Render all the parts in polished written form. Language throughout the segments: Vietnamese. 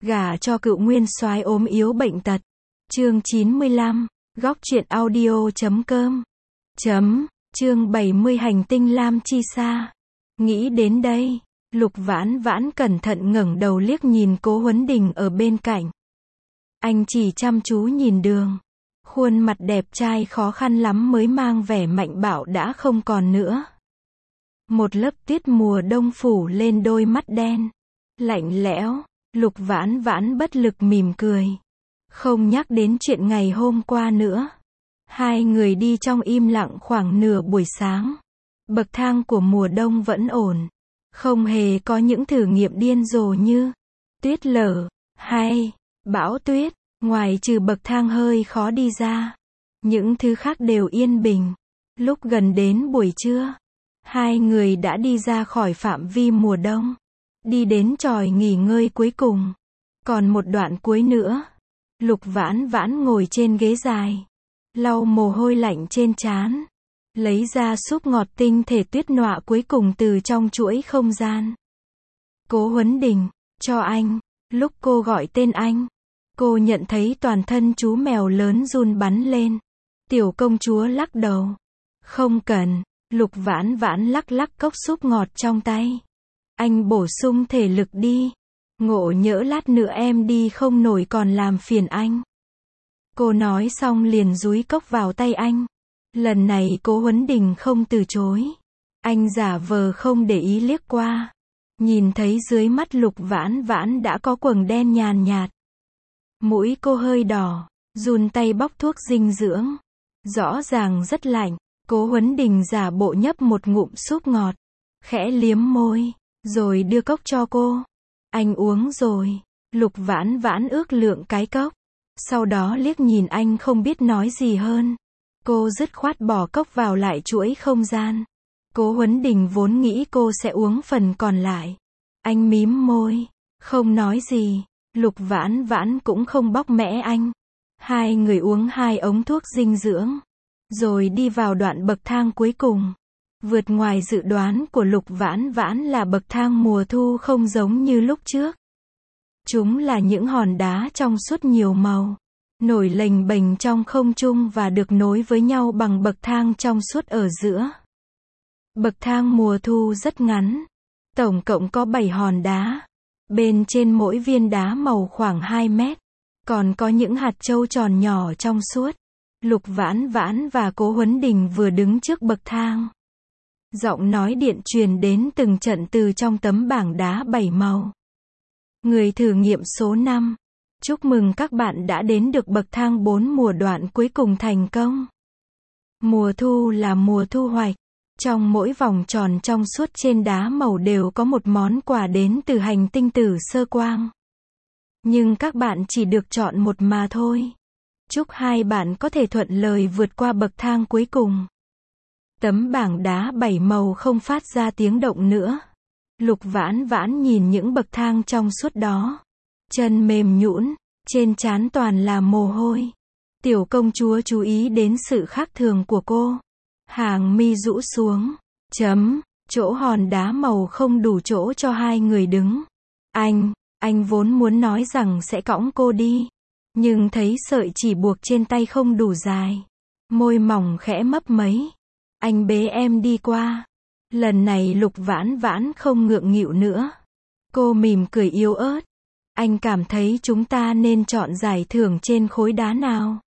Gả cho cựu nguyên soái ốm yếu bệnh tật. Chương 95, góc truyện audio.com. Chương 70 hành tinh Lam Chi Sa. Nghĩ đến đây, Lục Vãn Vãn cẩn thận ngẩng đầu liếc nhìn Cố Huấn Đình ở bên cạnh. Anh chỉ chăm chú nhìn đường. Khuôn mặt đẹp trai khó khăn lắm mới mang vẻ mạnh bạo đã không còn nữa. Một lớp tuyết mùa đông phủ lên đôi mắt đen, lạnh lẽo. Lục Vãn Vãn bất lực mỉm cười. Không nhắc đến chuyện ngày hôm qua nữa. Hai người đi trong im lặng khoảng nửa buổi sáng. Bậc thang của mùa đông vẫn ổn. Không hề có những thử nghiệm điên rồ như tuyết lở hay bão tuyết. Ngoài trừ bậc thang hơi khó đi ra, những thứ khác đều yên bình. Lúc gần đến buổi trưa, hai người đã đi ra khỏi phạm vi mùa đông. Đi đến chòi nghỉ ngơi cuối cùng. Còn một đoạn cuối nữa. Lục Vãn Vãn ngồi trên ghế dài, lau mồ hôi lạnh trên trán, lấy ra súp ngọt tinh thể tuyết nọa cuối cùng từ trong chuỗi không gian. Cố Huấn Đình, cho anh. Lúc cô gọi tên anh, cô nhận thấy toàn thân chú mèo lớn run bắn lên. Tiểu công chúa lắc đầu. Không cần. Lục Vãn Vãn lắc lắc cốc súp ngọt trong tay. Anh bổ sung thể lực đi. Ngộ nhỡ lát nữa em đi không nổi còn làm phiền anh. Cô nói xong liền dúi cốc vào tay anh. Lần này Cố Huấn Đình không từ chối. Anh giả vờ không để ý liếc qua. Nhìn thấy dưới mắt Lục Vãn Vãn đã có quầng đen nhàn nhạt. Mũi cô hơi đỏ, run tay bóc thuốc dinh dưỡng. Rõ ràng rất lạnh. Cố Huấn Đình giả bộ nhấp một ngụm súp ngọt, khẽ liếm môi, rồi đưa cốc cho cô. Anh uống rồi. Lục Vãn Vãn ước lượng cái cốc. Sau đó liếc nhìn anh không biết nói gì hơn. Cô dứt khoát bỏ cốc vào lại chuỗi không gian. Cố Huấn Đình vốn nghĩ cô sẽ uống phần còn lại. Anh mím môi, không nói gì. Lục Vãn Vãn cũng không bóc mẽ anh. Hai người uống 2 ống thuốc dinh dưỡng, rồi đi vào đoạn bậc thang cuối cùng. Vượt ngoài dự đoán của Lục Vãn Vãn là bậc thang mùa thu không giống như lúc trước. Chúng là những hòn đá trong suốt nhiều màu, nổi lềnh bềnh trong không trung và được nối với nhau bằng bậc thang trong suốt ở giữa. Bậc thang mùa thu rất ngắn, tổng cộng có 7 hòn đá. Bên trên mỗi viên đá màu khoảng 2 mét, còn có những hạt châu tròn nhỏ trong suốt. Lục Vãn Vãn và Cố Huấn Đình vừa đứng trước bậc thang. Giọng nói điện truyền đến từng trận từ trong tấm bảng đá 7 màu. Người thử nghiệm số 5. Chúc mừng các bạn đã đến được bậc thang 4 mùa đoạn cuối cùng thành công. Mùa thu là mùa thu hoạch. Trong mỗi vòng tròn trong suốt trên đá màu đều có một món quà đến từ hành tinh Tử Sơ Quang. Nhưng các bạn chỉ được chọn một mà thôi. Chúc hai bạn có thể thuận lợi vượt qua bậc thang cuối cùng. Tấm bảng đá 7 màu không phát ra tiếng động nữa. Lục Vãn Vãn nhìn những bậc thang trong suốt đó. Chân mềm nhũn, trên trán toàn là mồ hôi. Tiểu công chúa chú ý đến sự khác thường của cô. Hàng mi rũ xuống. Chỗ hòn đá màu không đủ chỗ cho hai người đứng. Anh vốn muốn nói rằng sẽ cõng cô đi. Nhưng thấy sợi chỉ buộc trên tay không đủ dài. Môi mỏng khẽ mấp mấy. Anh bế em đi qua. Lần này Lục Vãn Vãn không ngượng nghịu nữa. Cô mỉm cười yếu ớt. Anh cảm thấy chúng ta nên chọn giải thưởng trên khối đá nào?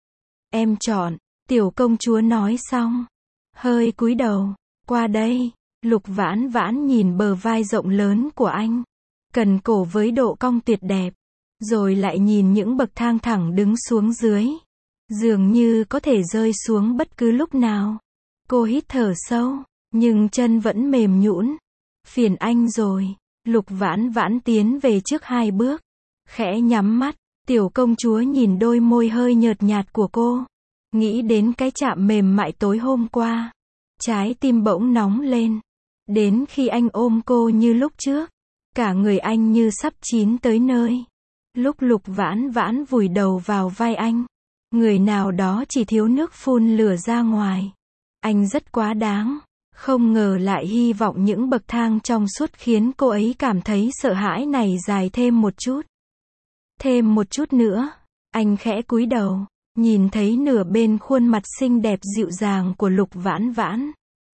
Em chọn. Tiểu công chúa nói xong, hơi cúi đầu. Qua đây. Lục Vãn Vãn nhìn bờ vai rộng lớn của anh. Cần cổ với độ cong tuyệt đẹp. Rồi lại nhìn những bậc thang thẳng đứng xuống dưới. Dường như có thể rơi xuống bất cứ lúc nào. Cô hít thở sâu, nhưng chân vẫn mềm nhũn. Phiền anh rồi. Lục Vãn Vãn tiến về trước 2 bước. Khẽ nhắm mắt. Tiểu công chúa nhìn đôi môi hơi nhợt nhạt của cô. Nghĩ đến cái chạm mềm mại tối hôm qua. Trái tim bỗng nóng lên. Đến khi anh ôm cô như lúc trước, cả người anh như sắp chín tới nơi. Lúc Lục Vãn Vãn vùi đầu vào vai anh, người nào đó chỉ thiếu nước phun lửa ra ngoài. Anh rất quá đáng. Không ngờ lại hy vọng những bậc thang trong suốt khiến cô ấy cảm thấy sợ hãi này dài thêm một chút. Thêm một chút nữa. Anh khẽ cúi đầu, nhìn thấy nửa bên khuôn mặt xinh đẹp dịu dàng của Lục Vãn Vãn.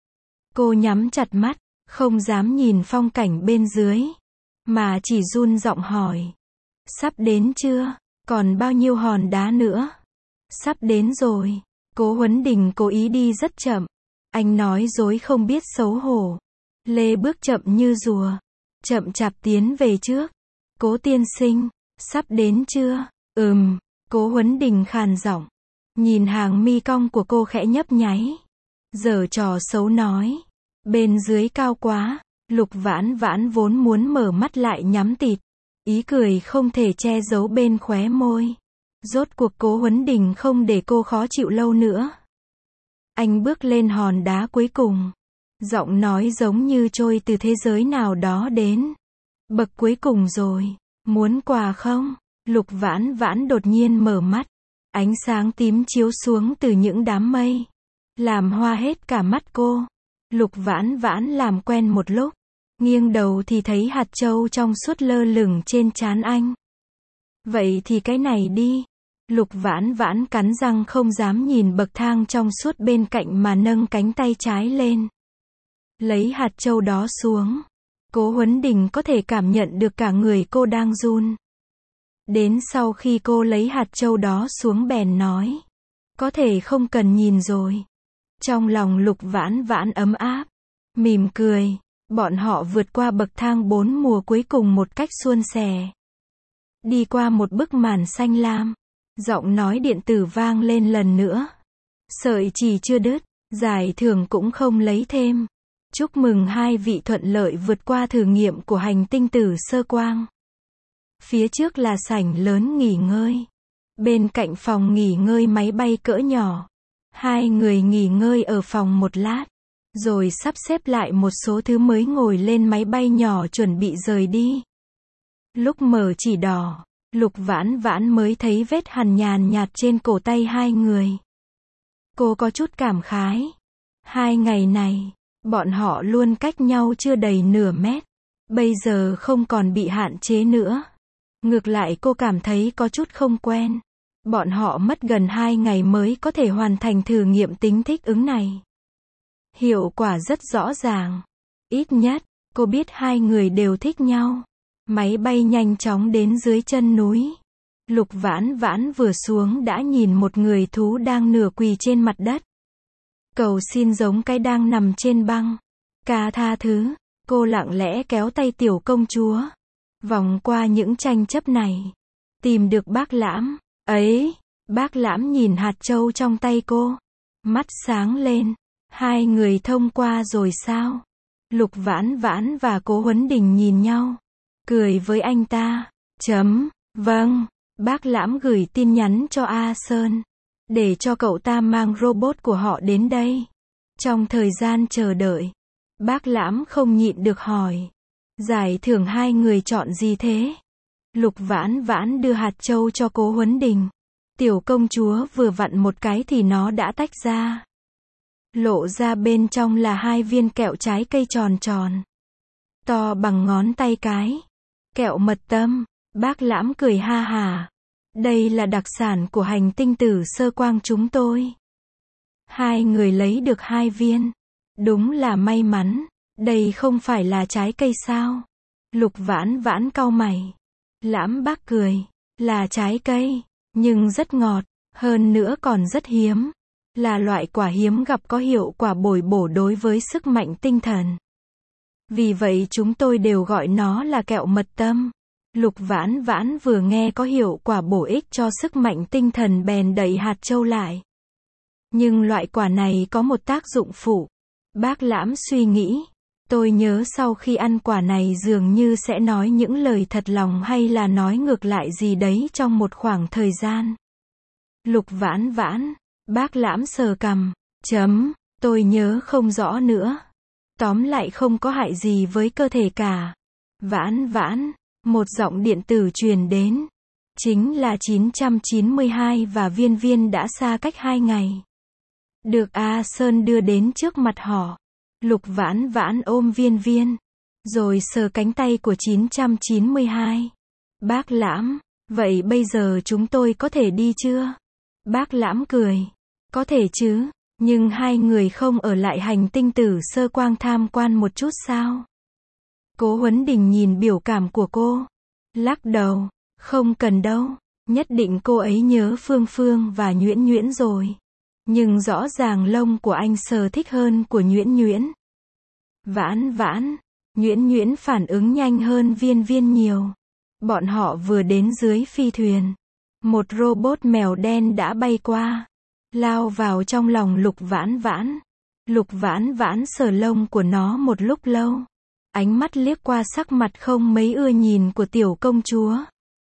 Cô nhắm chặt mắt, không dám nhìn phong cảnh bên dưới, mà chỉ run giọng hỏi. Sắp đến chưa? Còn bao nhiêu hòn đá nữa? Sắp đến rồi. Cố Huấn Đình cố ý đi rất chậm. Anh nói dối không biết xấu hổ. Lê bước chậm như rùa, chậm chạp tiến về trước. Cố tiên sinh, sắp đến chưa? Cố Huấn Đình khàn giọng. Nhìn hàng mi cong của cô khẽ nhấp nháy. Giở trò xấu nói. Bên dưới cao quá. Lục Vãn Vãn vốn muốn mở mắt lại nhắm tịt. Ý cười không thể che giấu bên khóe môi. Rốt cuộc Cố Huấn Đình không để cô khó chịu lâu nữa. Anh bước lên hòn đá cuối cùng. Giọng nói giống như trôi từ thế giới nào đó đến. Bậc cuối cùng rồi. Muốn quà không? Lục Vãn Vãn đột nhiên mở mắt. Ánh sáng tím chiếu xuống từ những đám mây. Làm hoa hết cả mắt cô. Lục Vãn Vãn làm quen một lúc. Nghiêng đầu thì thấy hạt châu trong suốt lơ lửng trên trán anh. Vậy thì cái này đi. Lục Vãn Vãn cắn răng không dám nhìn bậc thang trong suốt bên cạnh mà nâng cánh tay trái lên. Lấy hạt châu đó xuống. Cố Huấn Đình có thể cảm nhận được cả người cô đang run. Đến sau khi cô lấy hạt châu đó xuống bèn nói. Có thể không cần nhìn rồi. Trong lòng Lục Vãn Vãn ấm áp. Mỉm cười. Bọn họ vượt qua bậc thang 4 mùa cuối cùng một cách suôn sẻ. Đi qua một bức màn xanh lam. Giọng nói điện tử vang lên lần nữa. Sợi chỉ chưa đứt. Giải thưởng cũng không lấy thêm. Chúc mừng hai vị thuận lợi vượt qua thử nghiệm của hành tinh tử sơ quang. Phía trước là sảnh lớn nghỉ ngơi. Bên cạnh phòng nghỉ ngơi máy bay cỡ nhỏ. Hai người nghỉ ngơi ở phòng một lát. Rồi sắp xếp lại một số thứ mới ngồi lên máy bay nhỏ chuẩn bị rời đi. Lúc mở chỉ đỏ, Lục Vãn Vãn mới thấy vết hằn nhàn nhạt trên cổ tay hai người. Cô có chút cảm khái. 2 ngày này, bọn họ luôn cách nhau chưa đầy nửa mét. Bây giờ không còn bị hạn chế nữa. Ngược lại cô cảm thấy có chút không quen. Bọn họ mất gần 2 ngày mới có thể hoàn thành thử nghiệm tính thích ứng này. Hiệu quả rất rõ ràng. Ít nhất, cô biết hai người đều thích nhau. Máy bay nhanh chóng đến dưới chân núi. Lục Vãn Vãn vừa xuống đã nhìn một người thú đang nửa quỳ trên mặt đất. Cầu xin giống cái đang nằm trên băng. Ca tha thứ. Cô lặng lẽ kéo tay tiểu công chúa. Vòng qua những tranh chấp này. Tìm được Bác Lãm. Ấy, Bác Lãm nhìn hạt châu trong tay cô. Mắt sáng lên. Hai người thông qua rồi sao? Lục Vãn Vãn và Cố Huấn Đình nhìn nhau. Cười với anh ta. Vâng. Bác Lãm gửi tin nhắn cho A Sơn. Để cho cậu ta mang robot của họ đến đây. Trong thời gian chờ đợi. Bác Lãm không nhịn được hỏi. Giải thưởng hai người chọn gì thế? Lục Vãn Vãn đưa hạt châu cho Cố Huấn Đình. Tiểu công chúa vừa vặn một cái thì nó đã tách ra. Lộ ra bên trong là 2 viên kẹo trái cây tròn tròn. To bằng ngón tay cái. Kẹo mật tâm. Bác Lãm cười ha hà. Đây là đặc sản của hành tinh tử sơ quang chúng tôi. Hai người lấy được 2 viên. Đúng là may mắn. Đây không phải là trái cây sao? Lục Vãn Vãn cau mày. Lãm bác cười. Là trái cây. Nhưng rất ngọt. Hơn nữa còn rất hiếm. Là loại quả hiếm gặp có hiệu quả bồi bổ đối với sức mạnh tinh thần. Vì vậy chúng tôi đều gọi nó là kẹo mật tâm. Lục Vãn Vãn vừa nghe có hiệu quả bổ ích cho sức mạnh tinh thần bèn đẩy hạt châu lại. Nhưng loại quả này có một tác dụng phụ. Bác Lãm suy nghĩ. Tôi nhớ sau khi ăn quả này dường như sẽ nói những lời thật lòng hay là nói ngược lại gì đấy trong một khoảng thời gian. Lục Vãn Vãn. Bác Lãm sờ cằm. Tôi nhớ không rõ nữa. Tóm lại không có hại gì với cơ thể cả. Vãn Vãn. Một giọng điện tử truyền đến. Chính là 992 và Viên Viên đã xa cách 2 ngày. Được A Sơn đưa đến trước mặt họ. Lục Vãn Vãn ôm Viên Viên. Rồi sờ cánh tay của 992. Bác Lãm. Vậy bây giờ chúng tôi có thể đi chưa? Bác Lãm cười. Có thể chứ, nhưng hai người không ở lại hành tinh Tử Sơ Quang tham quan một chút sao? Cố Huấn Đình nhìn biểu cảm của cô. Lắc đầu. Không cần đâu. Nhất định cô ấy nhớ Phương Phương và Nhuyễn Nhuyễn rồi. Nhưng rõ ràng lông của anh sờ thích hơn của Nhuyễn Nhuyễn. Vãn vãn. Nhuyễn Nhuyễn phản ứng nhanh hơn Viên Viên nhiều. Bọn họ vừa đến dưới phi thuyền. Một robot mèo đen đã bay qua. Lao vào trong lòng Lục Vãn Vãn. Lục Vãn Vãn sờ lông của nó một lúc lâu. Ánh mắt liếc qua sắc mặt không mấy ưa nhìn của tiểu công chúa.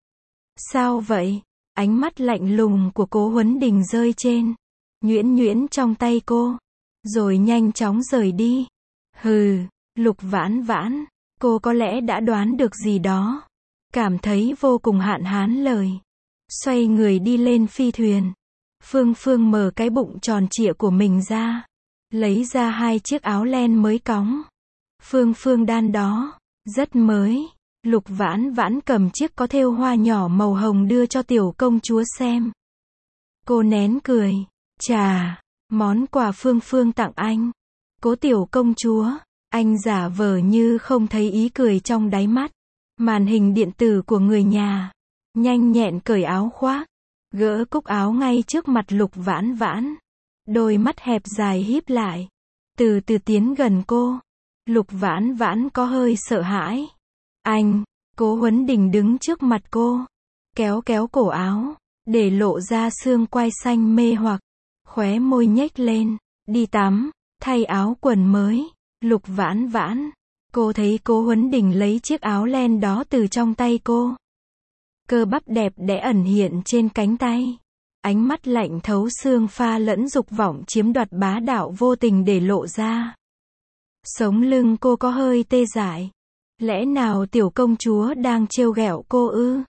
Sao vậy? Ánh mắt lạnh lùng của Cố Huấn Đình rơi trên Nhuyễn Nhuyễn trong tay cô. Rồi nhanh chóng rời đi. Hừ, Lục Vãn Vãn. Cô có lẽ đã đoán được gì đó. Cảm thấy vô cùng hạn hán lời. Xoay người đi lên phi thuyền. Phương Phương mở cái bụng tròn trịa của mình ra. Lấy ra hai chiếc áo len mới cóng. Phương Phương đan đó. Rất mới. Lục Vãn Vãn cầm chiếc có thêu hoa nhỏ màu hồng đưa cho tiểu công chúa xem. Cô nén cười. Chà, món quà Phương Phương tặng anh. Cố tiểu công chúa. Anh giả vờ như không thấy ý cười trong đáy mắt. Màn hình điện tử của người nhà. Nhanh nhẹn cởi áo khoác. Gỡ cúc áo ngay trước mặt Lục Vãn Vãn. Đôi mắt hẹp dài híp lại. Từ từ tiến gần cô. Lục Vãn Vãn có hơi sợ hãi. Anh, Cố Huấn Đình đứng trước mặt cô. Kéo kéo cổ áo. Để lộ ra xương quai xanh mê hoặc. Khóe môi nhếch lên. Đi tắm. Thay áo quần mới. Lục Vãn Vãn. Cô thấy Cố Huấn Đình lấy chiếc áo len đó từ trong tay cô. Cơ bắp đẹp đẽ ẩn hiện trên cánh tay. Ánh mắt lạnh thấu xương pha lẫn dục vọng chiếm đoạt bá đạo vô tình để lộ ra. Sống lưng cô có hơi tê dại. Lẽ nào tiểu công chúa đang trêu ghẹo cô ư?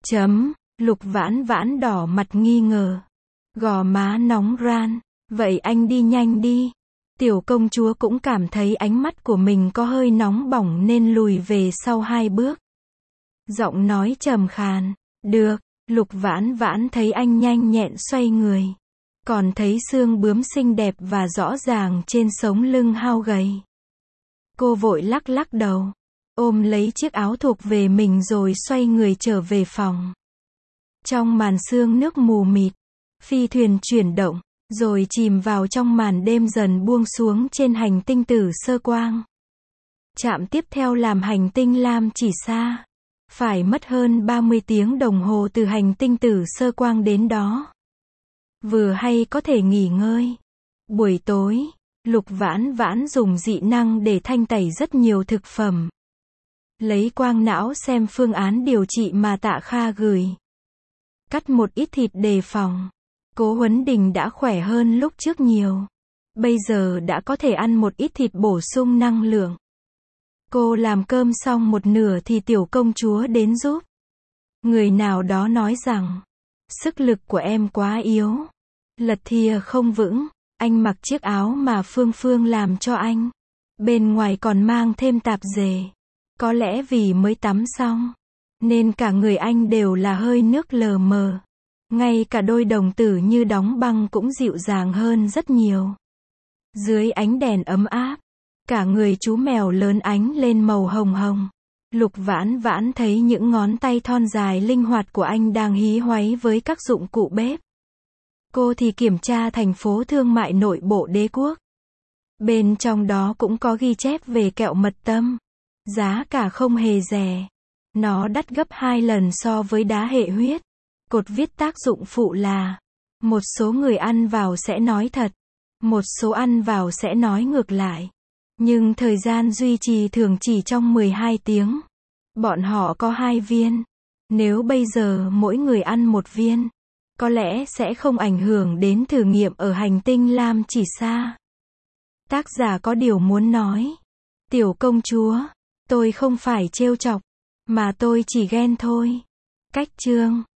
Lục Vãn Vãn đỏ mặt nghi ngờ. Gò má nóng ran. Vậy anh đi nhanh đi. Tiểu công chúa cũng cảm thấy ánh mắt của mình có hơi nóng bỏng nên lùi về sau 2 bước. Giọng nói trầm khàn. Được. Lục Vãn Vãn thấy anh nhanh nhẹn xoay người. Còn thấy xương bướm xinh đẹp và rõ ràng trên sống lưng hao gầy. Cô vội lắc lắc đầu. Ôm lấy chiếc áo thuộc về mình rồi xoay người trở về phòng. Trong màn sương nước mù mịt. Phi thuyền chuyển động. Rồi chìm vào trong màn đêm dần buông xuống trên hành tinh Tử Sơ Quang. Trạm tiếp theo làm hành tinh Lam Chỉ Sa. Phải mất hơn 30 tiếng đồng hồ từ hành tinh Tử Sơ Quang đến đó. Vừa hay có thể nghỉ ngơi. Buổi tối, Lục Vãn Vãn dùng dị năng để thanh tẩy rất nhiều thực phẩm. Lấy quang não xem phương án điều trị mà Tạ Kha gửi. Cắt một ít thịt đề phòng. Cố Huấn Đình đã khỏe hơn lúc trước nhiều. Bây giờ đã có thể ăn một ít thịt bổ sung năng lượng. Cô làm cơm xong một nửa thì tiểu công chúa đến giúp. Người nào đó nói rằng, sức lực của em quá yếu. Lật thìa không vững. Anh mặc chiếc áo mà Phương Phương làm cho anh. Bên ngoài còn mang thêm tạp dề. Có lẽ vì mới tắm xong, nên cả người anh đều là hơi nước lờ mờ. Ngay cả đôi đồng tử như đóng băng cũng dịu dàng hơn rất nhiều. Dưới ánh đèn ấm áp, cả người chú mèo lớn ánh lên màu hồng hồng. Lục Vãn Vãn thấy những ngón tay thon dài linh hoạt của anh đang hí hoáy với các dụng cụ bếp. Cô thì kiểm tra thành phố thương mại nội bộ đế quốc. Bên trong đó cũng có ghi chép về kẹo mật tâm. Giá cả không hề rẻ. Nó đắt gấp 2 lần so với đá hệ huyết. Cột viết tác dụng phụ là, một số người ăn vào sẽ nói thật, một số ăn vào sẽ nói ngược lại. Nhưng thời gian duy trì thường chỉ trong 12 tiếng. Bọn họ có 2 viên. Nếu bây giờ mỗi người ăn 1 viên, có lẽ sẽ không ảnh hưởng đến thử nghiệm ở hành tinh Lam Chỉ Sa. Tác giả có điều muốn nói. Tiểu công chúa, tôi không phải trêu chọc, mà tôi chỉ ghen thôi. Cách chương